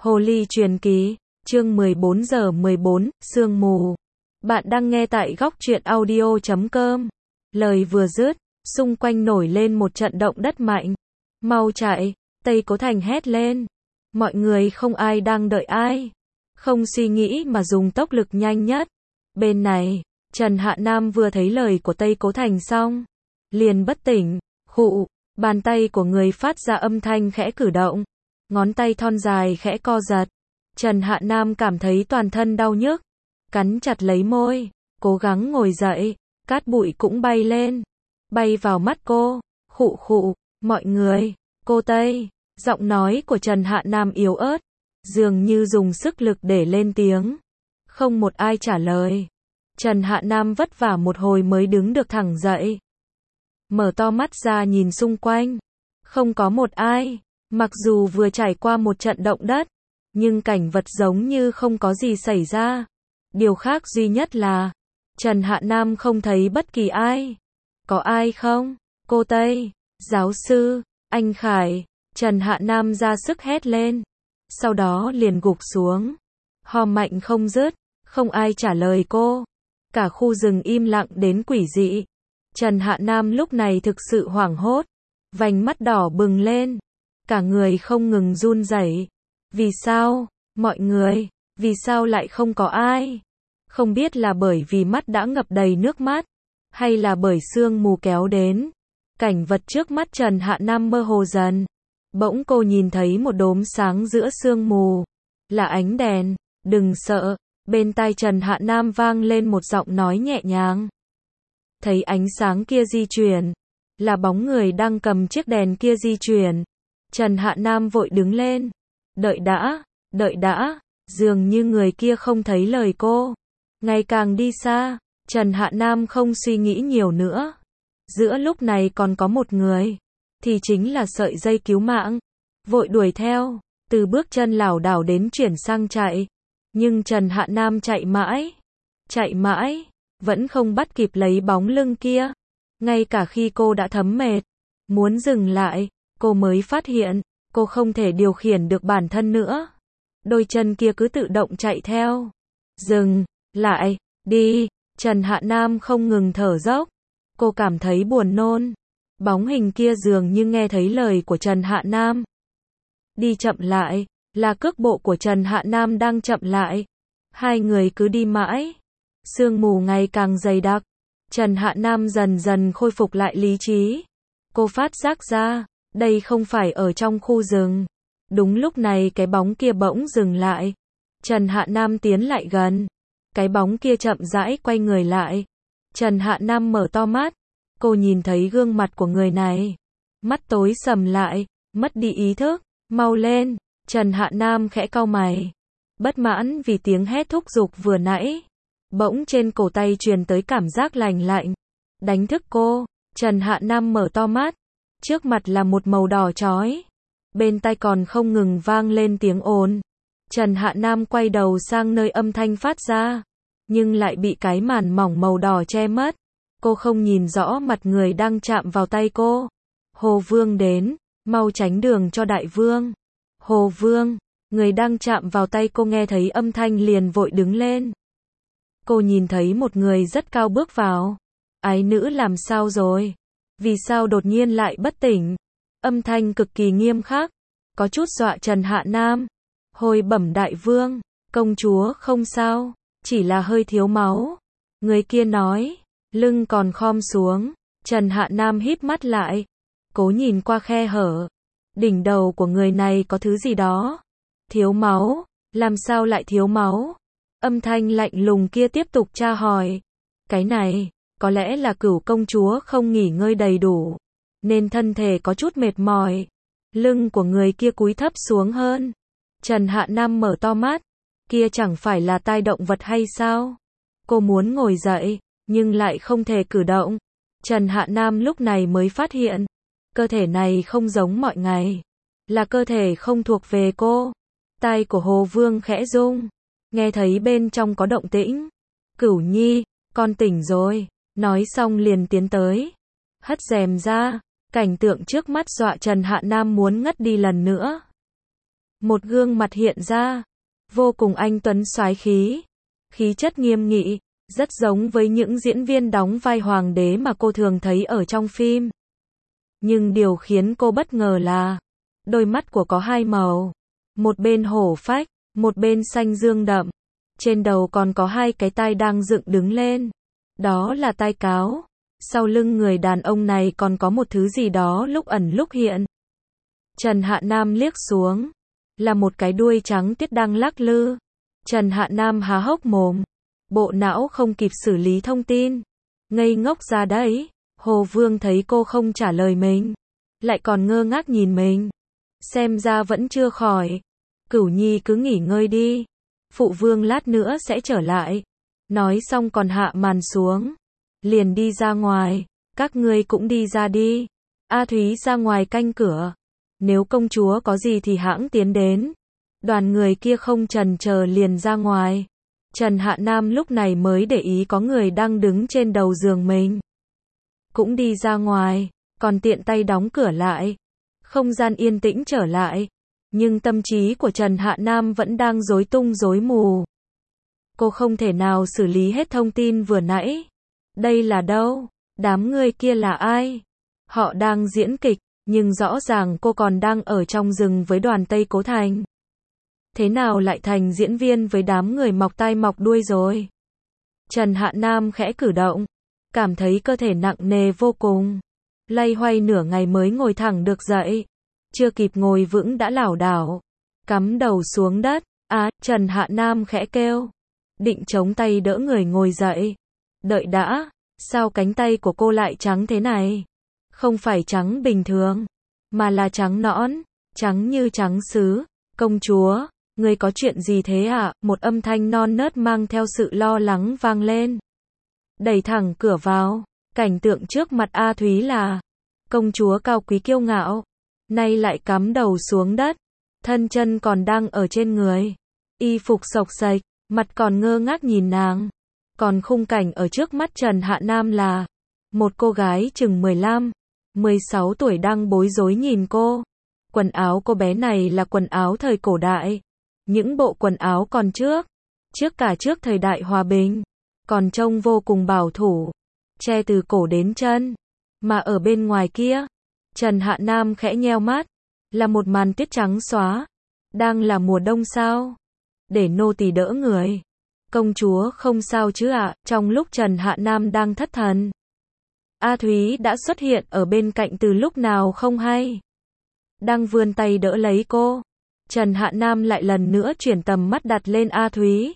Hồ Ly truyền ký, chương 14/14, sương mù. Bạn đang nghe tại góc truyện audio.com. Lời vừa dứt, xung quanh nổi lên một trận động đất mạnh. Mau chạy, Tây Cố Thành hét lên. Mọi người không ai đang đợi ai. Không suy nghĩ mà dùng tốc lực nhanh nhất. Bên này, Trần Hạ Nam vừa thấy lời của Tây Cố Thành xong, liền bất tỉnh, khụ, bàn tay của người phát ra âm thanh khẽ cử động. Ngón tay thon dài khẽ co giật. Trần Hạ Nam cảm thấy toàn thân đau nhức. Cắn chặt lấy môi, cố gắng ngồi dậy, cát bụi cũng bay lên. Bay vào mắt cô, khụ khụ, mọi người, cô Tây. Giọng nói của Trần Hạ Nam yếu ớt, dường như dùng sức lực để lên tiếng. Không một ai trả lời. Trần Hạ Nam vất vả một hồi mới đứng được thẳng dậy. Mở to mắt ra nhìn xung quanh. Không có một ai. Mặc dù vừa trải qua một trận động đất, nhưng cảnh vật giống như không có gì xảy ra. Điều khác duy nhất là, Trần Hạ Nam không thấy bất kỳ ai. Có ai không? Cô Tây, giáo sư, anh Khải. Trần Hạ Nam ra sức hét lên. Sau đó liền gục xuống. Ho mạnh không dứt, không ai trả lời cô. Cả khu rừng im lặng đến quỷ dị. Trần Hạ Nam lúc này thực sự hoảng hốt. Vành mắt đỏ bừng lên. Cả người không ngừng run rẩy. Vì sao, mọi người, vì sao lại không có ai? Không biết là bởi vì mắt đã ngập đầy nước mắt, hay là bởi sương mù kéo đến. Cảnh vật trước mắt Trần Hạ Nam mơ hồ dần. Bỗng cô nhìn thấy một đốm sáng giữa sương mù. Là ánh đèn, đừng sợ. Bên tai Trần Hạ Nam vang lên một giọng nói nhẹ nhàng. Thấy ánh sáng kia di chuyển. Là bóng người đang cầm chiếc đèn kia di chuyển. Trần Hạ Nam vội đứng lên. Đợi đã, dường như người kia không thấy lời cô. Ngày càng đi xa, Trần Hạ Nam không suy nghĩ nhiều nữa. Giữa lúc này còn có một người, thì chính là sợi dây cứu mạng. Vội đuổi theo, từ bước chân lảo đảo đến chuyển sang chạy. Nhưng Trần Hạ Nam chạy mãi, vẫn không bắt kịp lấy bóng lưng kia. Ngay cả khi cô đã thấm mệt, muốn dừng lại, cô mới phát hiện, cô không thể điều khiển được bản thân nữa. Đôi chân kia cứ tự động chạy theo. Dừng lại, đi. Trần Hạ Nam không ngừng thở dốc. Cô cảm thấy buồn nôn. Bóng hình kia dường như nghe thấy lời của Trần Hạ Nam. Đi chậm lại, là cước bộ của Trần Hạ Nam đang chậm lại. Hai người cứ đi mãi. Sương mù ngày càng dày đặc. Trần Hạ Nam dần dần khôi phục lại lý trí. Cô phát giác ra, đây không phải ở trong khu rừng. Đúng lúc này cái bóng kia bỗng dừng lại. Trần Hạ Nam tiến lại gần. Cái bóng kia chậm rãi quay người lại. Trần Hạ Nam mở to mắt. Cô nhìn thấy gương mặt của người này. Mắt tối sầm lại, mất đi ý thức. Mau lên. Trần Hạ Nam khẽ cau mày. Bất mãn vì tiếng hét thúc giục vừa nãy. Bỗng trên cổ tay truyền tới cảm giác lành lạnh. Đánh thức cô. Trần Hạ Nam mở to mắt. Trước mặt là một màu đỏ chói. Bên tai còn không ngừng vang lên tiếng ồn. Trần Hạ Nam quay đầu sang nơi âm thanh phát ra. Nhưng lại bị cái màn mỏng màu đỏ che mất. Cô không nhìn rõ mặt người đang chạm vào tay cô. Hồ Vương đến. Mau tránh đường cho đại vương. Hồ Vương. Người đang chạm vào tay cô nghe thấy âm thanh liền vội đứng lên. Cô nhìn thấy một người rất cao bước vào. Ái nữ làm sao rồi? Vì sao đột nhiên lại bất tỉnh? Âm thanh cực kỳ nghiêm khắc. Có chút dọa Trần Hạ Nam. Hồi bẩm đại vương. Công chúa không sao. Chỉ là hơi thiếu máu. Người kia nói. Lưng còn khom xuống. Trần Hạ Nam híp mắt lại. Cố nhìn qua khe hở. Đỉnh đầu của người này có thứ gì đó. Thiếu máu. Làm sao lại thiếu máu? Âm thanh lạnh lùng kia tiếp tục tra hỏi. Cái này, có lẽ là Cửu công chúa không nghỉ ngơi đầy đủ, nên thân thể có chút mệt mỏi. Lưng của người kia cúi thấp xuống hơn. Trần Hạ Nam mở to mắt. Kia chẳng phải là tai động vật hay sao? Cô muốn ngồi dậy, nhưng lại không thể cử động. Trần Hạ Nam lúc này mới phát hiện, cơ thể này không giống mọi ngày. Là cơ thể không thuộc về cô. Tai của Hồ Vương khẽ rung. Nghe thấy bên trong có động tĩnh. Cửu Nhi, con tỉnh rồi. Nói xong liền tiến tới. Hất rèm ra. Cảnh tượng trước mắt dọa Trần Hạ Nam muốn ngất đi lần nữa. một gương mặt hiện ra, vô cùng anh tuấn soái khí, khí chất nghiêm nghị, rất giống với những diễn viên đóng vai hoàng đế mà cô thường thấy ở trong phim. Nhưng điều khiến cô bất ngờ là, đôi mắt của có hai màu, một bên hổ phách, một bên xanh dương đậm, trên đầu còn có hai cái tai đang dựng đứng lên, đó là tai cáo, sau lưng người đàn ông này còn có một thứ gì đó lúc ẩn lúc hiện. Trần Hạ Nam liếc xuống, là một cái đuôi trắng tiết đang lắc lư. Trần Hạ Nam há hốc mồm, bộ não không kịp xử lý thông tin, ngây ngốc ra đấy. Hồ Vương thấy cô không trả lời mình, lại còn ngơ ngác nhìn mình, xem ra vẫn chưa khỏi. Cửu Nhi cứ nghỉ ngơi đi, phụ vương lát nữa sẽ trở lại. Nói xong còn hạ màn xuống, liền đi ra ngoài, các ngươi cũng đi ra đi. A Thúy ra ngoài canh cửa, nếu công chúa có gì thì hãng tiến đến. Đoàn người kia không chần chờ liền ra ngoài. Trần Hạ Nam lúc này mới để ý có người đang đứng trên đầu giường mình, cũng đi ra ngoài, còn tiện tay đóng cửa lại. Không gian yên tĩnh trở lại, nhưng tâm trí của Trần Hạ Nam vẫn đang rối tung rối mù. Cô không thể nào xử lý hết thông tin vừa nãy. Đây là đâu? Đám người kia là ai? Họ đang diễn kịch, nhưng rõ ràng cô còn đang ở trong rừng với đoàn Tây Cố Thành. Thế nào lại thành diễn viên với đám người mọc tai mọc đuôi rồi? Trần Hạ Nam khẽ cử động, cảm thấy cơ thể nặng nề vô cùng, loay hoay nửa ngày mới ngồi thẳng được dậy. Chưa kịp ngồi vững đã lảo đảo, cắm đầu xuống đất. Trần Hạ Nam khẽ kêu, định chống tay đỡ người ngồi dậy. Đợi đã, sao cánh tay của cô lại trắng thế này? Không phải trắng bình thường, mà là trắng nõn, trắng như trắng sứ. Công chúa, người có chuyện gì thế ạ? Một âm thanh non nớt mang theo sự lo lắng vang lên. Đẩy thẳng cửa vào, cảnh tượng trước mặt A Thúy là công chúa cao quý kiêu ngạo, nay lại cắm đầu xuống đất, thân chân còn đang ở trên người, y phục xộc xệch, mặt còn ngơ ngác nhìn nàng. Còn khung cảnh ở trước mắt Trần Hạ Nam là một cô gái chừng 15, 16 tuổi đang bối rối nhìn cô. Quần áo cô bé này là quần áo thời cổ đại, những bộ quần áo còn trước thời đại hòa bình, còn trông vô cùng bảo thủ, che từ cổ đến chân. Mà ở bên ngoài kia, Trần Hạ Nam khẽ nheo mắt, là một màn tiết trắng xóa. Đang là mùa đông sao? Để nô tỳ đỡ người. Công chúa không sao chứ ạ? Trong lúc Trần Hạ Nam đang thất thần, A Thúy đã xuất hiện ở bên cạnh từ lúc nào không hay, đang vươn tay đỡ lấy cô. Trần Hạ Nam lại lần nữa chuyển tầm mắt đặt lên A Thúy.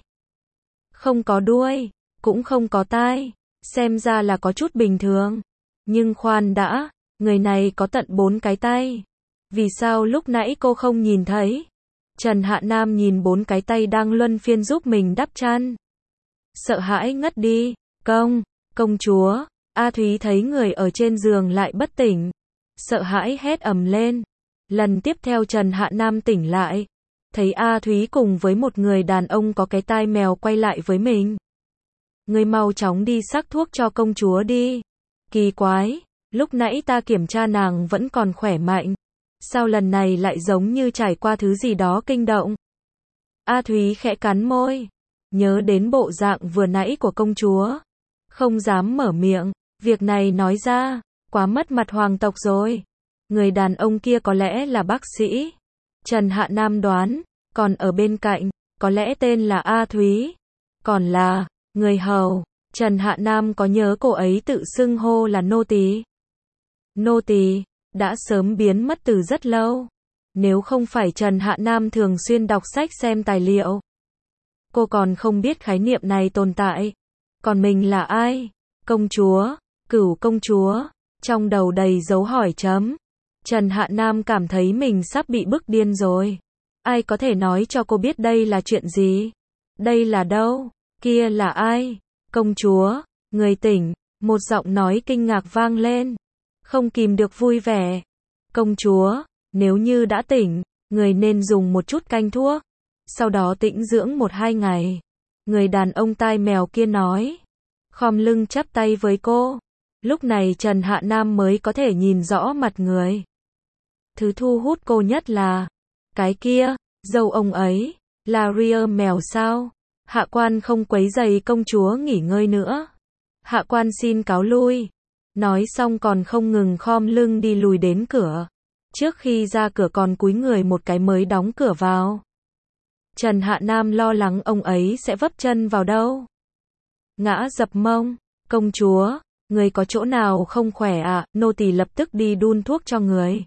Không có đuôi, cũng không có tai, xem ra là có chút bình thường. Nhưng khoan đã, người này có tận 4 cái tay. Vì sao lúc nãy cô không nhìn thấy? Trần Hạ Nam nhìn 4 cái tay đang luân phiên giúp mình đắp chăn, sợ hãi ngất đi. Công chúa. A Thúy thấy người ở trên giường lại bất tỉnh, sợ hãi hét ầm lên. Lần tiếp theo Trần Hạ Nam tỉnh lại, thấy A Thúy cùng với một người đàn ông có cái tai mèo quay lại với mình. Ngươi mau chóng đi sắc thuốc cho công chúa đi. Kỳ quái, lúc nãy ta kiểm tra nàng vẫn còn khỏe mạnh, sao lần này lại giống như trải qua thứ gì đó kinh động? A Thúy khẽ cắn môi, nhớ đến bộ dạng vừa nãy của công chúa, không dám mở miệng. Việc này nói ra, quá mất mặt hoàng tộc rồi. Người đàn ông kia có lẽ là bác sĩ, Trần Hạ Nam đoán, còn ở bên cạnh, có lẽ tên là A Thúy, còn là người hầu. Trần Hạ Nam có nhớ cô ấy tự xưng hô là nô tỳ. Nô tỳ đã sớm biến mất từ rất lâu. Nếu không phải Trần Hạ Nam thường xuyên đọc sách xem tài liệu, cô còn không biết khái niệm này tồn tại. Còn mình là ai? Công chúa, Cửu công chúa, trong đầu đầy dấu hỏi chấm. Trần Hạ Nam cảm thấy mình sắp bị bức điên rồi. Ai có thể nói cho cô biết đây là chuyện gì? Đây là đâu? Kia là ai? Công chúa, người tỉnh, một giọng nói kinh ngạc vang lên. Không kìm được vui vẻ. Công chúa, nếu như đã tỉnh, người nên dùng một chút canh thuốc, sau đó tĩnh dưỡng 1-2 ngày. Người đàn ông tai mèo kia nói, khom lưng chắp tay với cô. Lúc này Trần Hạ Nam mới có thể nhìn rõ mặt người. Thứ thu hút cô nhất là cái kia, Dâu ông ấy, là Ria mèo sao? Hạ quan không quấy rầy công chúa nghỉ ngơi nữa. Hạ quan xin cáo lui. Nói xong còn không ngừng khom lưng đi lùi đến cửa. Trước khi ra cửa còn cúi người một cái mới đóng cửa vào. Trần Hạ Nam lo lắng ông ấy sẽ vấp chân vào đâu. Ngã dập mông. Công chúa, người có chỗ nào không khỏe à? Nô tỳ lập tức đi đun thuốc cho người.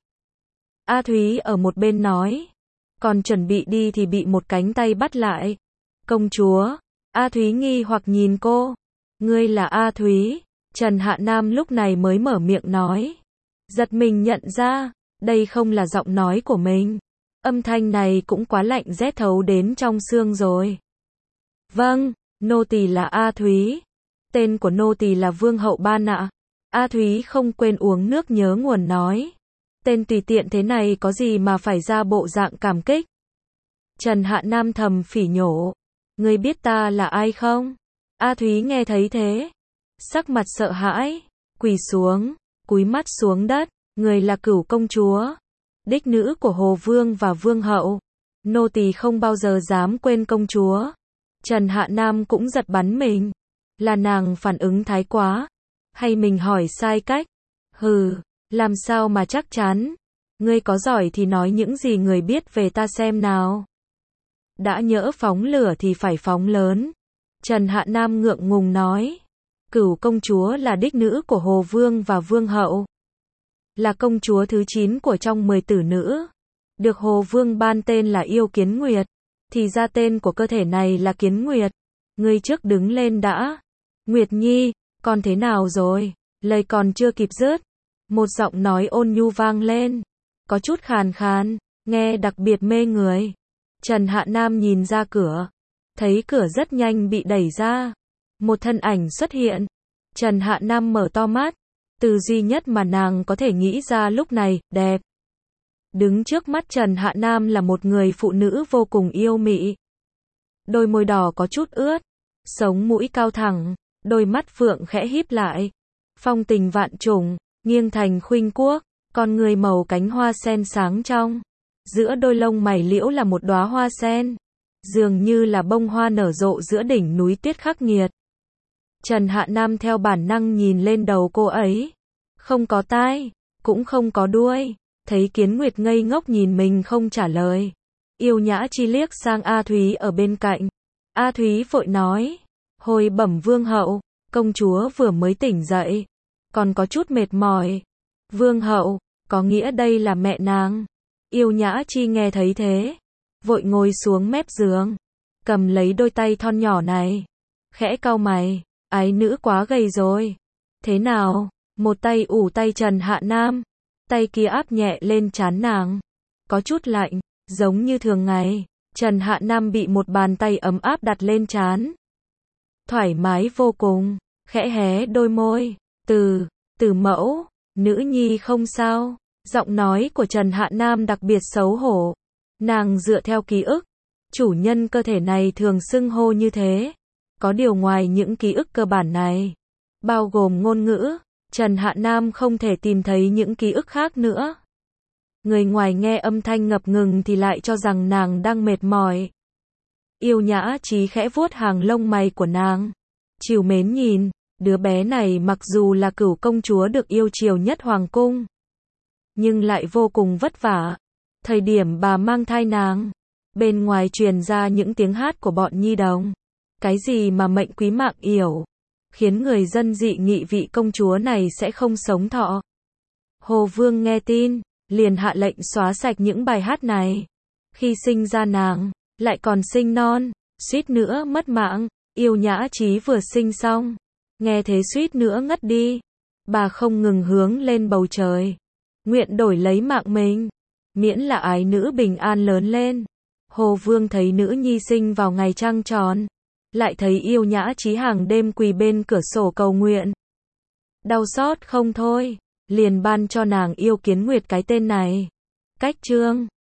A Thúy ở một bên nói. Còn chuẩn bị đi thì bị một cánh tay bắt lại. Công chúa. A Thúy nghi hoặc nhìn cô. Ngươi là A Thúy. Trần Hạ Nam lúc này mới mở miệng nói. Giật mình nhận ra, đây không là giọng nói của mình. Âm thanh này cũng quá lạnh rét thấu đến trong xương rồi. Vâng, nô tỳ là A Thúy. Tên của nô tỳ là Vương Hậu Ban ạ. A Thúy không quên uống nước nhớ nguồn nói. Tên tùy tiện thế này có gì mà phải ra bộ dạng cảm kích. Trần Hạ Nam thầm phỉ nhổ. Ngươi biết ta là ai không? A Thúy nghe thấy thế. Sắc mặt sợ hãi. Quỳ xuống. Cúi mắt xuống đất. Người là Cửu công chúa. Đích nữ của Hồ Vương và Vương Hậu. Nô tỳ không bao giờ dám quên công chúa. Trần Hạ Nam cũng giật bắn mình. Là nàng phản ứng thái quá. Hay mình hỏi sai cách? Hừ, làm sao mà chắc chắn? Ngươi có giỏi thì nói những gì người biết về ta xem nào. Đã nhỡ phóng lửa thì phải phóng lớn. Trần Hạ Nam ngượng ngùng nói. Cửu công chúa là đích nữ của Hồ Vương và Vương Hậu. Là công chúa thứ 9 của trong 10 tử nữ. Được Hồ Vương ban tên là Yêu Kiến Nguyệt. Thì ra tên của cơ thể này là Kiến Nguyệt. Ngươi trước đứng lên đã. Nguyệt Nhi, con thế nào rồi? Lời còn chưa kịp dứt. Một giọng nói ôn nhu vang lên. Có chút khàn khàn, nghe đặc biệt mê người. Trần Hạ Nam nhìn ra cửa. Thấy cửa rất nhanh bị đẩy ra. Một thân ảnh xuất hiện. Trần Hạ Nam mở to mắt. Từ duy nhất mà nàng có thể nghĩ ra lúc này, đẹp. Đứng trước mắt Trần Hạ Nam là một người phụ nữ vô cùng yêu mị. Đôi môi đỏ có chút ướt. Sống mũi cao thẳng. Đôi mắt phượng khẽ híp lại. Phong tình vạn trùng, nghiêng thành khuynh quốc. Con người màu cánh hoa sen sáng trong. Giữa đôi lông mày liễu là một đóa hoa sen. Dường như là bông hoa nở rộ giữa đỉnh núi tuyết khắc nghiệt. Trần Hạ Nam theo bản năng nhìn lên đầu cô ấy. Không có tai, cũng không có đuôi. Thấy Kiến Nguyệt ngây ngốc nhìn mình không trả lời. Yêu nhã chi liếc sang A Thúy ở bên cạnh. A Thúy vội nói. Hồi bẩm Vương Hậu, công chúa vừa mới tỉnh dậy. Còn có chút mệt mỏi. Vương Hậu, có nghĩa đây là mẹ nàng. Yêu nhã chi nghe thấy thế. Vội ngồi xuống mép giường. Cầm lấy đôi tay thon nhỏ này. Khẽ cau mày. Ái nữ quá gầy rồi. Thế nào? Một tay ủ tay Trần Hạ Nam. Tay kia áp nhẹ lên trán nàng. Có chút lạnh, giống như thường ngày. Trần Hạ Nam bị một bàn tay ấm áp đặt lên trán. Thoải mái vô cùng. Khẽ hé đôi môi. Tử mẫu, nữ nhi không sao. Giọng nói của Trần Hạ Nam đặc biệt xấu hổ. Nàng dựa theo ký ức. Chủ nhân cơ thể này thường xưng hô như thế. Có điều ngoài những ký ức cơ bản này, bao gồm ngôn ngữ, Trần Hạ Nam không thể tìm thấy những ký ức khác nữa. Người ngoài nghe âm thanh ngập ngừng thì lại cho rằng nàng đang mệt mỏi. Yêu nhã chí khẽ vuốt hàng lông mày của nàng. Trìu mến nhìn, đứa bé này mặc dù là Cửu công chúa được yêu chiều nhất hoàng cung, nhưng lại vô cùng vất vả. Thời điểm bà mang thai nàng, bên ngoài truyền ra những tiếng hát của bọn nhi đồng. Cái gì mà mệnh quý mạng yểu, khiến người dân dị nghị vị công chúa này sẽ không sống thọ. Hồ Vương nghe tin, liền hạ lệnh xóa sạch những bài hát này. Khi sinh ra nàng, lại còn sinh non, suýt nữa mất mạng. Yêu nhã chí vừa sinh xong, nghe thế suýt nữa ngất đi. Bà không ngừng hướng lên bầu trời, nguyện đổi lấy mạng mình, miễn là ái nữ bình an lớn lên. Hồ Vương thấy nữ nhi sinh vào ngày trăng tròn, lại thấy yêu nhã chí hàng đêm quỳ bên cửa sổ cầu nguyện. Đau xót không thôi, liền ban cho nàng Yêu Kiến Nguyệt cái tên này. Cách chương